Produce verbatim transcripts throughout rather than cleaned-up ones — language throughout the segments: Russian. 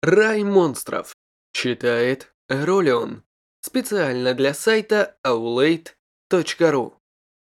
Рай монстров. Читает Ролион. Специально для сайта аулейт точка ру.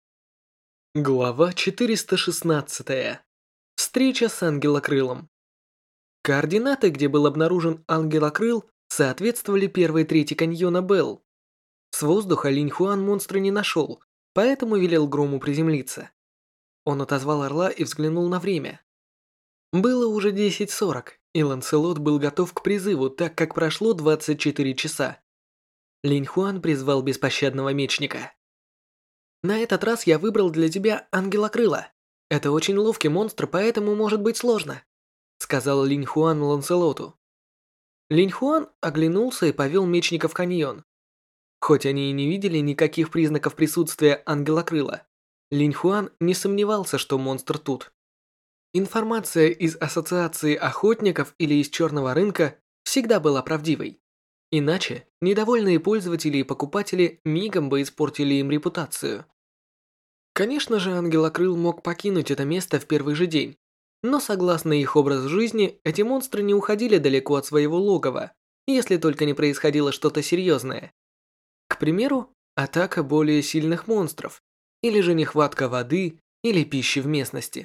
Глава четыреста шестнадцатая. Встреча с ангелокрылом. Координаты, где был обнаружен ангелокрыл, соответствовали первой трети каньона Белл. С воздуха Линь Хуан монстра не нашел, поэтому велел Грому приземлиться. Он отозвал орла и взглянул на время. Было уже десять сорок, и Ланселот был готов к призыву, так как прошло двадцать четыре часа. Линь Хуан призвал беспощадного мечника. «На этот раз я выбрал для тебя ангелокрыла. Это очень ловкий монстр, поэтому может быть сложно», сказал Линь Хуан Ланселоту. Линь Хуан оглянулся и повел мечника в каньон. Хоть они и не видели никаких признаков присутствия ангелокрыла, Линь Хуан не сомневался, что монстр тут. Информация из Ассоциации охотников или из черного рынка всегда была правдивой. Иначе недовольные пользователи и покупатели мигом бы испортили им репутацию. Конечно же, ангелокрыл мог покинуть это место в первый же день, но согласно их образу жизни, эти монстры не уходили далеко от своего логова, если только не происходило что-то серьезное. К примеру, атака более сильных монстров, или же нехватка воды или пищи в местности.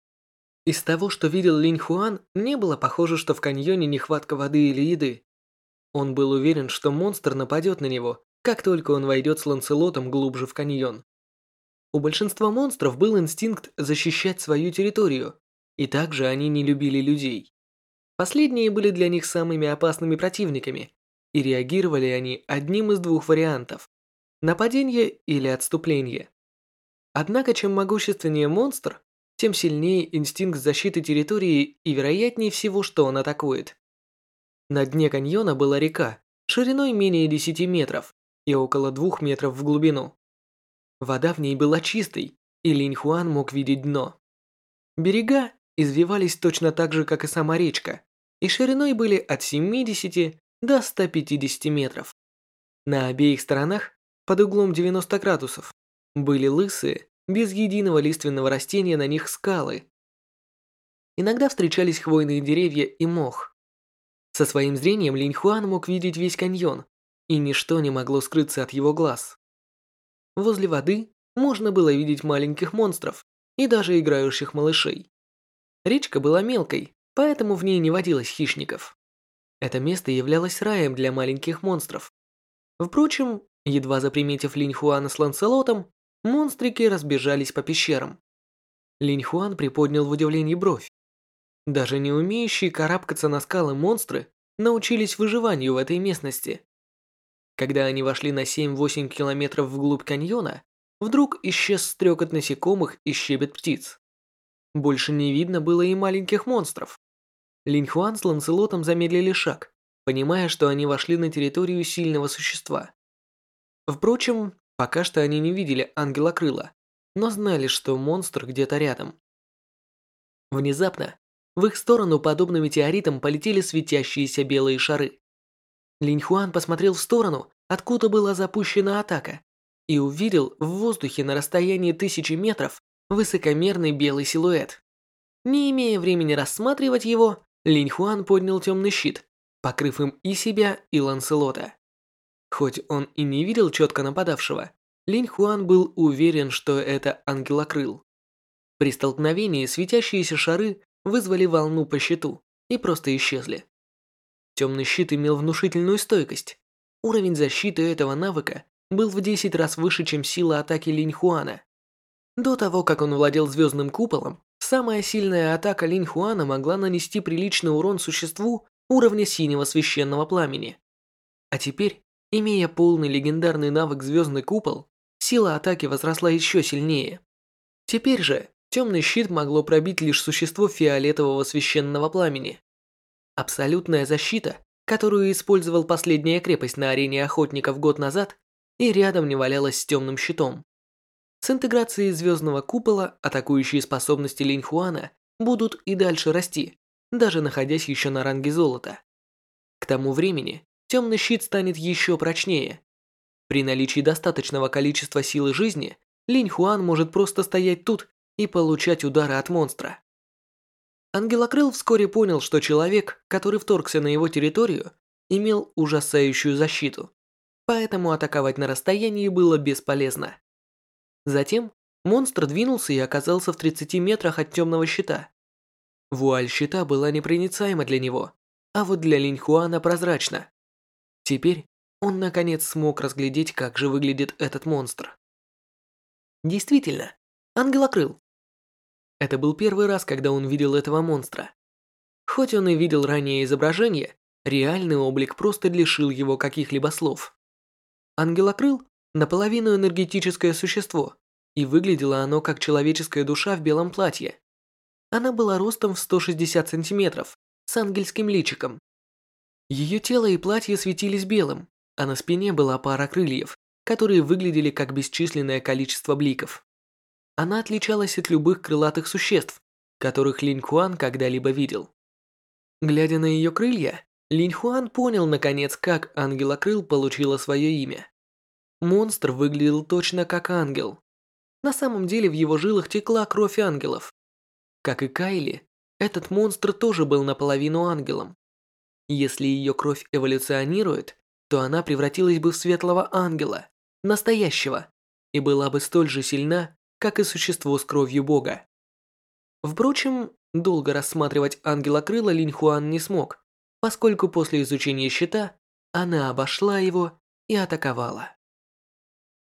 Из того, что видел Линь Хуан, не было похоже, что в каньоне нехватка воды или еды. Он был уверен, что монстр нападет на него, как только он войдет с Ланселотом глубже в каньон. У большинства монстров был инстинкт защищать свою территорию, и также они не любили людей. Последние были для них самыми опасными противниками, и реагировали они одним из двух вариантов – нападение или отступление. Однако, чем могущественнее монстр, тем сильнее инстинкт защиты территории и вероятнее всего, что он атакует. На дне каньона была река, шириной менее десяти метров и около двух метров в глубину. Вода в ней была чистой, и Линь Хуан мог видеть дно. Берега извивались точно так же, как и сама речка, и шириной были от семидесяти до ста пятидесяти метров. На обеих сторонах, под углом девяноста градусов, были лысые, без единого лиственного растения на них скалы. Иногда встречались хвойные деревья и мох. Со своим зрением Линь Хуан мог видеть весь каньон, и ничто не могло скрыться от его глаз. Возле воды можно было видеть маленьких монстров и даже играющих малышей. Речка была мелкой, поэтому в ней не водилось хищников. Это место являлось раем для маленьких монстров. Впрочем, едва заприметив Линь Хуана с Ланселотом, монстрики разбежались по пещерам. Линь Хуан приподнял в удивлении бровь. Даже не умеющие карабкаться на скалы монстры научились выживанию в этой местности. Когда они вошли на семь-восемь километров вглубь каньона, вдруг исчез стрекот насекомых и щебет птиц. Больше не видно было и маленьких монстров. Линь Хуан с Ланселотом замедлили шаг, понимая, что они вошли на территорию сильного существа. Впрочем, пока что они не видели ангелокрыла, но знали, что монстр где-то рядом. Внезапно в их сторону, подобно метеоритам, полетели светящиеся белые шары. Линь Хуан посмотрел в сторону, откуда была запущена атака, и увидел в воздухе на расстоянии тысячи метров высокомерный белый силуэт. Не имея времени рассматривать его, Линь Хуан поднял темный щит, покрыв им и себя, и Ланселота. Хоть он и не видел четко нападавшего, Линь Хуан был уверен, что это ангелокрыл. При столкновении светящиеся шары вызвали волну по щиту и просто исчезли. Темный щит имел внушительную стойкость. Уровень защиты этого навыка был в десять раз выше, чем сила атаки Линь Хуана. До того, как он владел звездным куполом, самая сильная атака Линь Хуана могла нанести приличный урон существу уровня синего священного пламени. А теперь, имея полный легендарный навык звездный купол, сила атаки возросла еще сильнее. Теперь же темный щит могло пробить лишь существо фиолетового священного пламени. Абсолютная защита, которую использовал последняя крепость на арене охотников год назад, и рядом не валялась с темным щитом. С интеграцией звездного купола атакующие способности Линь Хуана будут и дальше расти, даже находясь еще на ранге золота. К тому времени темный щит станет еще прочнее. При наличии достаточного количества силы жизни, Линь Хуан может просто стоять тут и получать удары от монстра. Ангелокрыл вскоре понял, что человек, который вторгся на его территорию, имел ужасающую защиту, поэтому атаковать на расстоянии было бесполезно. Затем монстр двинулся и оказался в тридцати метрах от темного щита. Вуаль щита была непроницаема для него, а вот для Линьхуана прозрачна. Теперь он наконец смог разглядеть, как же выглядит этот монстр. Действительно, ангелокрыл. Это был первый раз, когда он видел этого монстра. Хоть он и видел ранее изображение, реальный облик просто лишил его каких-либо слов. Ангелокрыл – наполовину энергетическое существо, и выглядело оно как человеческая душа в белом платье. Она была ростом в сто шестьдесят сантиметров, с ангельским личиком. Ее тело и платье светились белым, а на спине была пара крыльев, которые выглядели как бесчисленное количество бликов. Она отличалась от любых крылатых существ, которых Линьхуан когда-либо видел. Глядя на ее крылья, Линьхуан понял наконец, как ангелокрыл получила свое имя. Монстр выглядел точно как ангел. На самом деле в его жилах текла кровь ангелов. Как и Кайли, этот монстр тоже был наполовину ангелом. Если ее кровь эволюционирует, то она превратилась бы в светлого ангела, настоящего, и была бы столь же сильна, как и существо с кровью бога. Впрочем, долго рассматривать ангела-крыла Линьхуан не смог, поскольку после изучения щита она обошла его и атаковала.